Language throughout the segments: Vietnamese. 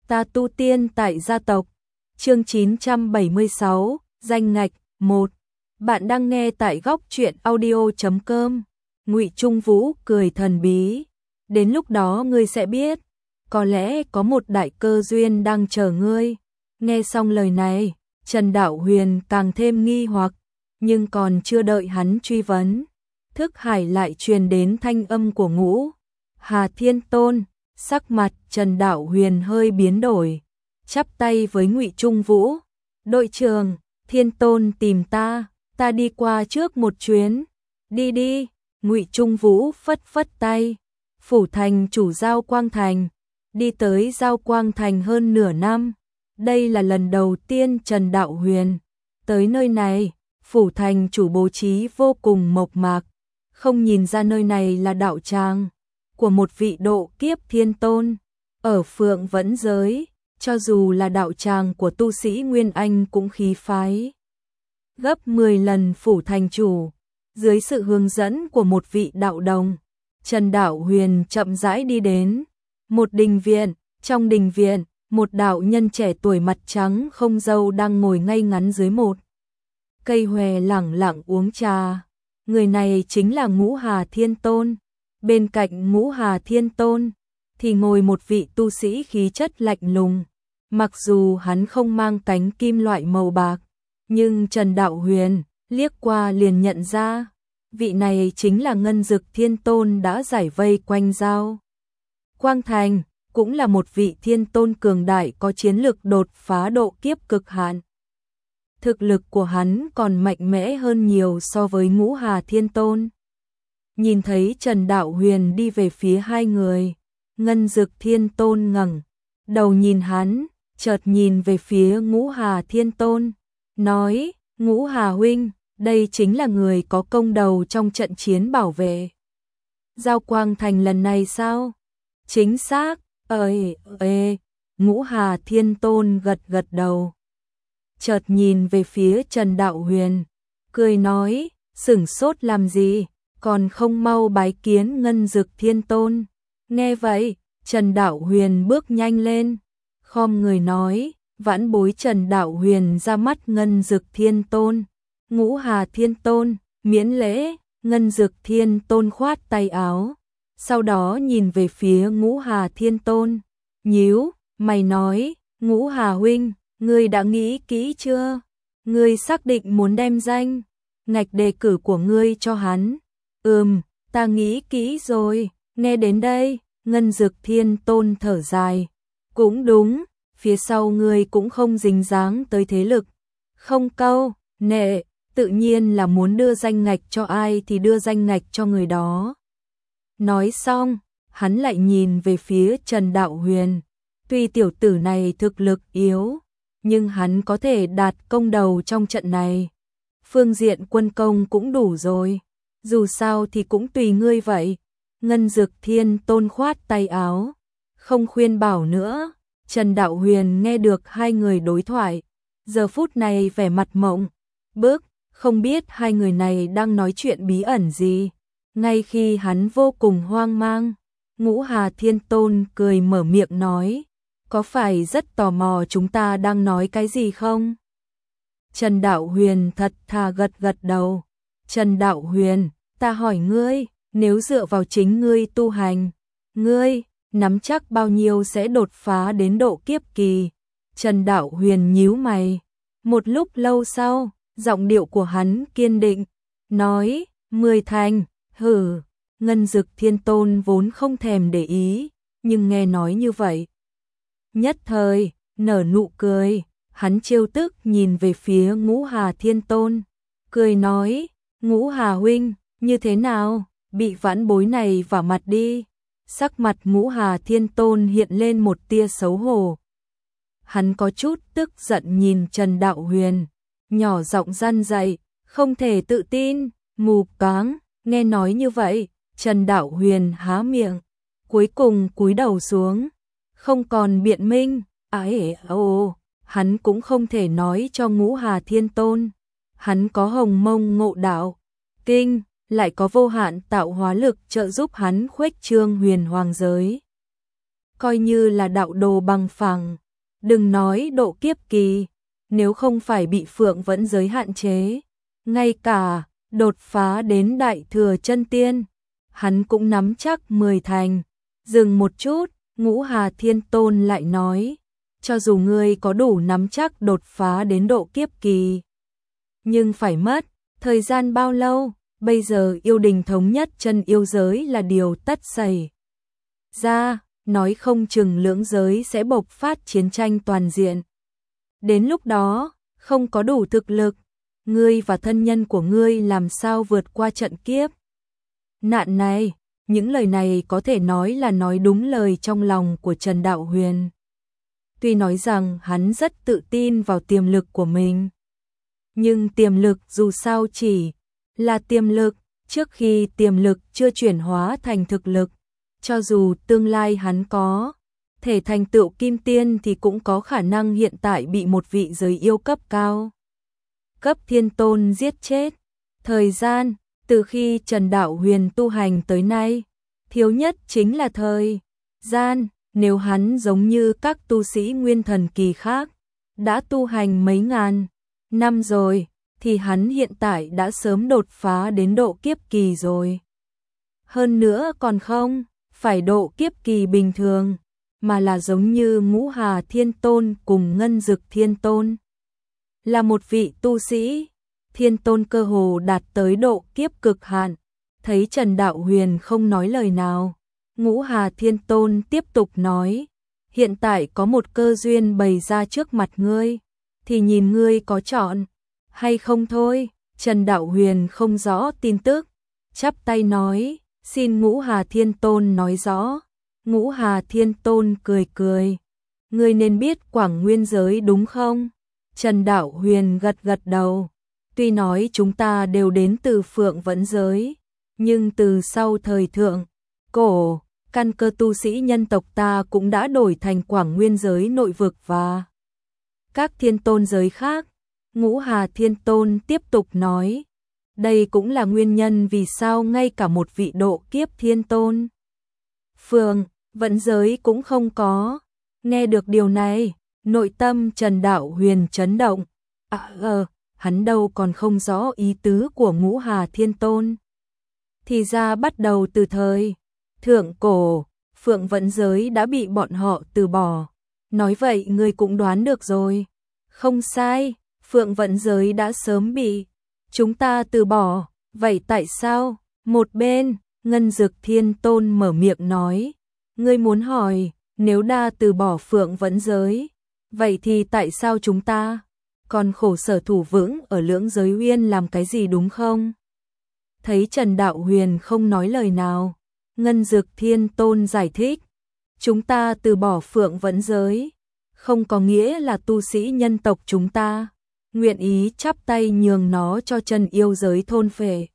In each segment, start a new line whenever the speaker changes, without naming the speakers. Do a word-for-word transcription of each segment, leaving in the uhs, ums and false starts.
Ta tu tiên tại gia tộc. Chương chín trăm bảy mươi sáu, danh ngạch một. Bạn đang nghe tại góc truyện audio chấm com. Ngụy Trung Vũ cười thần bí. Đến lúc đó ngươi sẽ biết, có lẽ có một đại cơ duyên đang chờ ngươi. Nghe xong lời này, Trần Đạo Huyền càng thêm nghi hoặc, nhưng còn chưa đợi hắn truy vấn, thức hải lại truyền đến thanh âm của Ngũ Hà Thiên Tôn. Sắc mặt Trần Đạo Huyền hơi biến đổi, chắp tay với Ngụy Trung Vũ, "Đội trưởng, Thiên Tôn tìm ta, ta đi qua trước một chuyến." "Đi đi." Ngụy Trung Vũ phất phất tay. Phủ thành chủ Giao Quang Thành. Đi tới Giao Quang Thành hơn nửa năm, đây là lần đầu tiên Trần Đạo Huyền tới nơi này. Phủ thành chủ bố trí vô cùng mộc mạc, không nhìn ra nơi này là đạo tràng của một vị độ kiếp thiên tôn. Ở Phượng Vẫn giới, cho dù là đạo tràng của tu sĩ Nguyên Anh cũng khí phái gấp mười lần phủ thành chủ. Dưới sự hướng dẫn của một vị đạo đồng, Trần Đạo Huyền chậm rãi đi đến một đình viện. Trong đình viện, một đạo nhân trẻ tuổi mặt trắng không râu đang ngồi ngay ngắn dưới một cây hòe lẳng lặng uống trà. Người này chính là Ngũ Hà Thiên Tôn. Bên cạnh Ngũ Hà Thiên Tôn thì ngồi một vị tu sĩ khí chất lạnh lùng. Mặc dù hắn không mang cánh kim loại màu bạc, nhưng Trần Đạo Huyền liếc qua liền nhận ra, vị này chính là Ngân Dực Thiên Tôn đã giải vây quanh Giao Quang Thành, cũng là một vị thiên tôn cường đại có chiến lực đột phá độ kiếp cực hạn. Thực lực của hắn còn mạnh mẽ hơn nhiều so với Ngũ Hà Thiên Tôn. Nhìn thấy Trần Đạo Huyền đi về phía hai người, Ngân Dực Thiên Tôn ngẩng đầu nhìn hắn, chợt nhìn về phía Ngũ Hà Thiên Tôn, nói: "Ngũ Hà huynh, đây chính là người có công đầu trong trận chiến bảo vệ Giao Quang Thành lần này sao?" "Chính xác." "Ơi, ê." Ngũ Hà Thiên Tôn gật gật đầu, chợt nhìn về phía Trần Đạo Huyền, cười nói: "Sửng sốt làm gì, còn không mau bái kiến Ngân Dực Thiên Tôn." Nghe vậy, Trần Đạo Huyền bước nhanh lên, khom người nói: "Vãn bối Trần Đạo Huyền ra mắt Ngân Dực Thiên Tôn." "Ngũ Hà Thiên Tôn, miễn lễ." Ngân Dực Thiên Tôn khoát tay áo, sau đó nhìn về phía Ngũ Hà Thiên Tôn, nhíu mày nói: "Ngũ Hà huynh, ngươi đã nghĩ kỹ chưa? Ngươi xác định muốn đem danh ngạch đề cử của ngươi cho hắn?" "Ừm, ta nghĩ kỹ rồi." Nghe đến đây, Ngân Dực Thiên Tôn thở dài, "Cũng đúng, phía sau ngươi cũng không dính dáng tới thế lực không câu nệ, tự nhiên là muốn đưa danh ngạch cho ai thì đưa danh ngạch cho người đó." Nói xong, hắn lại nhìn về phía Trần Đạo Huyền. Tuy tiểu tử này thực lực yếu, nhưng hắn có thể đạt công đầu trong trận này. Phương diện quân công cũng đủ rồi, dù sao thì cũng tùy ngươi vậy. Ngân Dực Thiên Tôn khoát tay áo, không khuyên bảo nữa. Trần Đạo Huyền nghe được hai người đối thoại, giờ phút này vẻ mặt mộng bức, không biết hai người này đang nói chuyện bí ẩn gì. Ngay khi hắn vô cùng hoang mang, Ngũ Hà Thiên Tôn cười mở miệng nói: "Có phải rất tò mò chúng ta đang nói cái gì không?" Trần Đạo Huyền thật thà gật gật đầu. "Trần Đạo Huyền, ta hỏi ngươi, nếu dựa vào chính ngươi tu hành, ngươi nắm chắc bao nhiêu sẽ đột phá đến độ kiếp kỳ?" Trần Đạo Huyền nhíu mày. Một lúc lâu sau, giọng điệu của hắn kiên định, nói: "Mười thành." "Hừ." Ngân Dực Thiên Tôn vốn không thèm để ý, nhưng nghe nói như vậy, nhất thời nở nụ cười. Hắn trêu tức nhìn về phía Ngũ Hà Thiên Tôn, cười nói: "Ngũ Hà huynh, như thế nào, bị vãn bối này vả mặt đi." Sắc mặt Ngũ Hà Thiên Tôn hiện lên một tia xấu hổ. Hắn có chút tức giận nhìn Trần Đạo Huyền, nhỏ giọng răn dạy: "Không thể tự tin, mù quáng." Nghe nói như vậy, Trần Đạo Huyền há miệng, cuối cùng cúi đầu xuống, không còn biện minh. Ái ồ, hắn cũng không thể nói cho Ngũ Hà Thiên Tôn. Hắn có Hồng Mông Ngộ Đạo Kinh, lại có vô hạn tạo hóa lực trợ giúp hắn khuếch trương huyền hoàng giới. coi như là đạo đồ bằng phẳng. Đừng nói độ kiếp kỳ, nếu không phải bị Phượng Vẫn giới hạn chế, ngay cả đột phá đến đại thừa chân tiên, hắn cũng nắm chắc mười thành. Dừng một chút, Ngũ Hà Thiên Tôn lại nói, cho dù ngươi có đủ nắm chắc đột phá đến độ kiếp kỳ, nhưng phải mất thời gian bao lâu? Bây giờ yêu đình thống nhất chân yêu giới là điều tất xảy ra, nói không chừng lưỡng giới sẽ bộc phát chiến tranh toàn diện. Đến lúc đó, không có đủ thực lực, ngươi và thân nhân của ngươi làm sao vượt qua trận kiếp nạn này? Những lời này có thể nói là nói đúng lời trong lòng của Trần Đạo Huyền. Tuy nói rằng hắn rất tự tin vào tiềm lực của mình, nhưng tiềm lực dù sao chỉ là tiềm lực, trước khi tiềm lực chưa chuyển hóa thành thực lực, cho dù tương lai hắn có thể thành tựu kim tiên thì cũng có khả năng hiện tại bị một vị giới yêu cấp cao, cấp thiên tôn giết chết. Thời gian, từ khi Trần Đạo Huyền tu hành tới nay, thiếu nhất chính là thời gian. Nếu hắn giống như các tu sĩ nguyên thần kỳ khác, đã tu hành mấy ngàn năm rồi, thì hắn hiện tại đã sớm đột phá đến độ kiếp kỳ rồi. Hơn nữa còn không phải độ kiếp kỳ bình thường, mà là giống như Ngũ Hà Thiên Tôn cùng Ngân Dực Thiên Tôn. Là một vị tu sĩ, Thiên Tôn cơ hồ đạt tới độ kiếp cực hạn. Thấy Trần Đạo Huyền không nói lời nào, Ngũ Hà Thiên Tôn tiếp tục nói, hiện tại có một cơ duyên bày ra trước mặt ngươi, thì nhìn ngươi có chọn hay không thôi. Trần Đạo Huyền không rõ tin tức, chắp tay nói, xin Ngũ Hà Thiên Tôn nói rõ. Ngũ Hà Thiên Tôn cười cười, ngươi nên biết Quảng Nguyên giới đúng không? Trần Đạo Huyền gật gật đầu, tuy nói chúng ta đều đến từ Phượng Vẫn giới, nhưng từ sau thời thượng cổ, căn cơ tu sĩ nhân tộc ta cũng đã đổi thành Quảng Nguyên giới nội vực và các thiên tôn giới khác. Ngũ Hà Thiên Tôn tiếp tục nói, đây cũng là nguyên nhân vì sao ngay cả một vị độ kiếp thiên tôn Phượng Vẫn giới cũng không có. Nghe được điều này, nội tâm Trần Đạo Huyền chấn động. À ờ, hắn đâu còn không rõ ý tứ của Ngũ Hà Thiên Tôn. Thì ra bắt đầu từ thời thượng cổ, Phượng Vẫn giới đã bị bọn họ từ bỏ. Nói vậy ngươi cũng đoán được rồi. Không sai, Phượng Vẫn giới đã sớm bị chúng ta từ bỏ. Vậy tại sao? Một bên, Ngân Dực Thiên Tôn mở miệng nói, ngươi muốn hỏi, nếu đã từ bỏ Phượng Vẫn giới, vậy thì tại sao chúng ta còn khổ sở thủ vững ở lưỡng giới uyên làm cái gì đúng không? Thấy Trần Đạo Huyền không nói lời nào, Ngân Dực Thiên Tôn giải thích, chúng ta từ bỏ Phượng Vẫn giới, không có nghĩa là tu sĩ nhân tộc chúng ta nguyện ý chắp tay nhường nó cho chân yêu giới thôn phệ.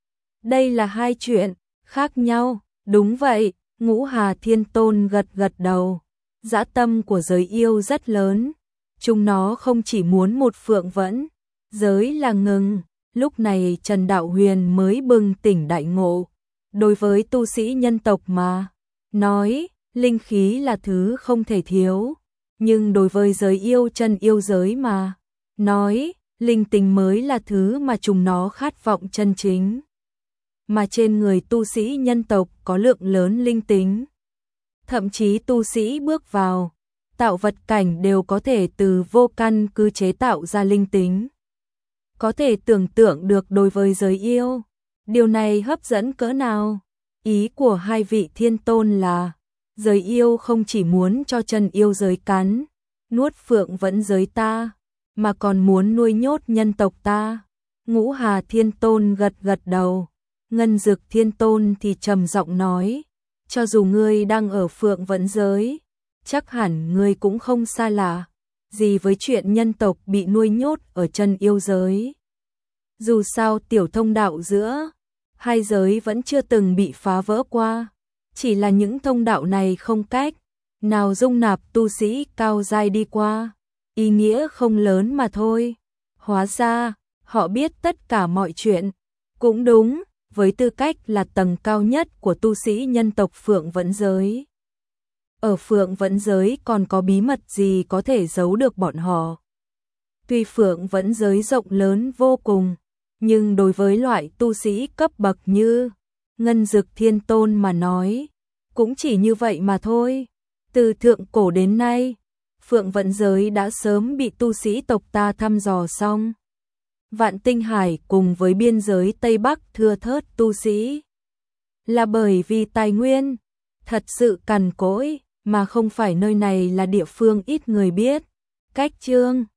Đây là hai chuyện khác nhau. Đúng vậy, Ngũ Hà Thiên Tôn gật gật đầu. Dã tâm của giới yêu rất lớn, chúng nó không chỉ muốn một Phượng Vẫn giới là ngừng. Lúc này Trần Đạo Huyền mới bừng tỉnh đại ngộ. Đối với tu sĩ nhân tộc mà nói, linh khí là thứ không thể thiếu, nhưng đối với giới yêu chân yêu giới mà nói, linh tính mới là thứ mà chúng nó khát vọng chân chính. Mà trên người tu sĩ nhân tộc có lượng lớn linh tính, thậm chí tu sĩ bước vào tạo vật cảnh đều có thể từ vô căn cứ chế tạo ra linh tính. Có thể tưởng tượng được đối với giới yêu, điều này hấp dẫn cỡ nào. Ý của hai vị thiên tôn là, giới yêu không chỉ muốn cho chân yêu giới cắn nuốt Phượng Vẫn giới ta, mà còn muốn nuôi nhốt nhân tộc ta. Ngũ Hà Thiên Tôn gật gật đầu. Ngân Dực Thiên Tôn thì trầm giọng nói, cho dù ngươi đang ở Phượng Vẫn giới, chắc hẳn ngươi cũng không xa lạ gì với chuyện nhân tộc bị nuôi nhốt ở chân yêu giới. Dù sao tiểu thông đạo giữa hai giới vẫn chưa từng bị phá vỡ qua, chỉ là những thông đạo này không cách nào dung nạp tu sĩ cao giai đi qua, ý nghĩa không lớn mà thôi. Hóa ra, họ biết tất cả mọi chuyện. Cũng đúng, với tư cách là tầng cao nhất của tu sĩ nhân tộc Phượng Vẫn giới, ở Phượng Vẫn giới còn có bí mật gì có thể giấu được bọn họ. Tuy Phượng Vẫn giới rộng lớn vô cùng, nhưng đối với loại tu sĩ cấp bậc như Ngân Dực Thiên Tôn mà nói, cũng chỉ như vậy mà thôi. Từ thượng cổ đến nay, Phượng Vẫn giới đã sớm bị tu sĩ tộc ta thăm dò xong. Vạn Tinh Hải cùng với biên giới Tây Bắc thưa thớt tu sĩ, là bởi vì tài nguyên thật sự cằn cỗi, mà không phải nơi này là địa phương ít người biết. Cách chương